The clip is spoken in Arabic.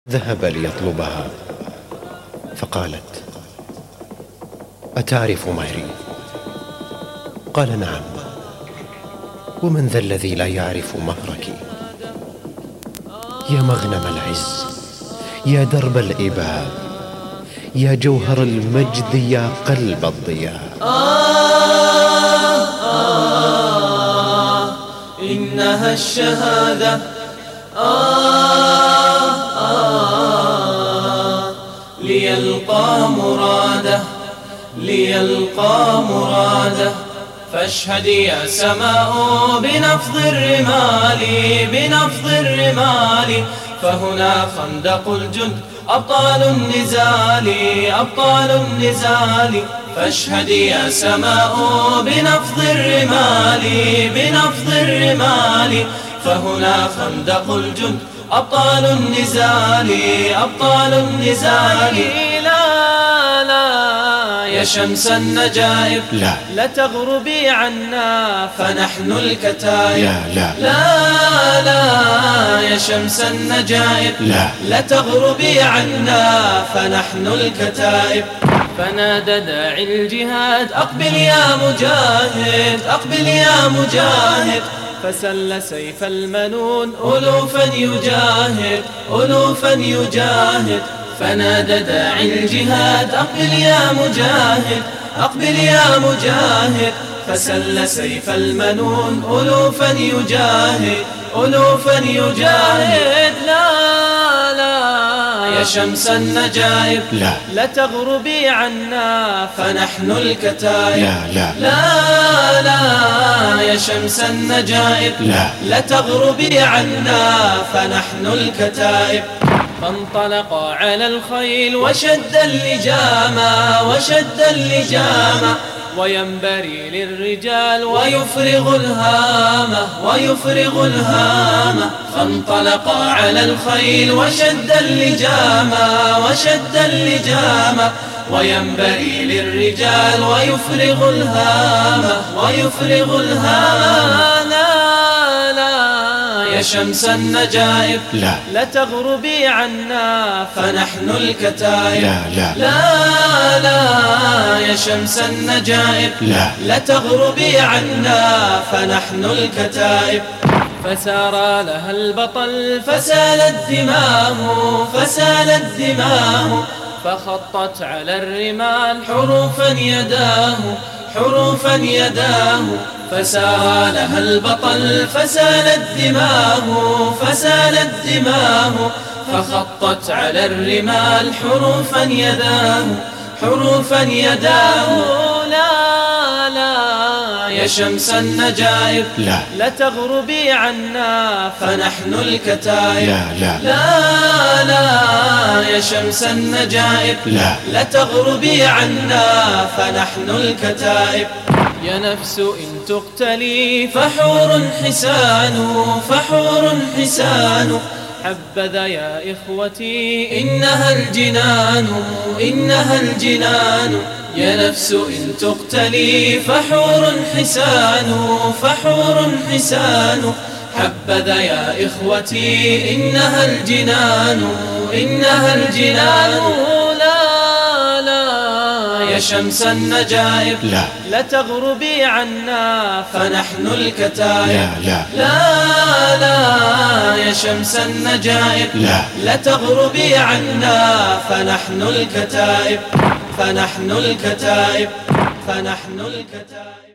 ذهب ليطلبها فقالت: أتعرف مهري؟ قال: نعم. ومن ذا الذي لا يعرف مهرك؟ يا مغنم العز، يا درب الإباء، يا جوهر المجد، يا قلب الضياء. إنها الشهادة. ليلقى مراده، ليلقى مراده. فاشهد يا سماء بنفض الرمال، بنفض الرمال. فهنا خندق الجند، أبطال النزال، أبطال النزال. فاشهد يا سماء بنفض الرمال، بنفض الرمال. فهنا خندق الجند، أبطال النزال، أبطال النزال. لا لا يا شمس النجائب، لا تغربي عنا فنحن الكتائب. لا لا يا شمس النجائب، لا تغربي عنا فنحن الكتائب. فنادى داعي الجهاد: أقبل يا مجاهد، أقبل يا مجاهد. فسل سيف المنون ألوفا يجاهد، ألوفا يجاهد. فنادى داعي الجهاد: أقبل يا مجاهد، أقبل يا مجاهد. فسل سيف المنون ألوفا يجاهد، ألوفا يجاهد. لا لا يا شمس النجائب، لا تغربي عنا فنحن الكتائب. لا لا يا شمس النجائب، لا تغربي عنا فنحن الكتائب. فانطلقا على الخيل وشد اللجام، وشد اللجام. وينبري للرجال ويفرغ الهامة، ويفرغ الهامة. فانطلقا على الخيل وشد اللجام، وشد اللجام. وينبري للرجال ويفرغ الهامة، ويفرغ الهامة. لا لا يا شمس النجائب، لا تغربي عنا فنحن الكتائب. لا لا يا شمس النجائب، لا تغربي عنا فنحن الكتائب. فسار لها البطل فسالت دماه، فسالت دماه. فخطت على الرمال حروفا يداه، حروفا يداه. فسار لها البطل فسالت دماه، فسالت دماه. فخطت على الرمال حروفا يداه، حروفا يداه. لا لا يا شمس النجائب، لا تغربي عنا فنحن الكتائب. لا لا يا شمس النجائب، لا تغربي عنا فنحن الكتائب. يا نفس إن تقتلي فحور حسان، فحور حسان. حبذا يا إخوتي إنها الجنان، إنها الجنان. يا نفس إن تقتلي فحور حسان، فحور حسان. حبذا يا إخوتي إنها الجنان، إنها الجنان. لا لا يا شمس النجائب، لا تغربي عنا فنحن الكتائب. لا لا يا شمس النجائب، لا تغربي عنا فنحن الكتائب، فنحن الكتائب، فنحن الكتائب.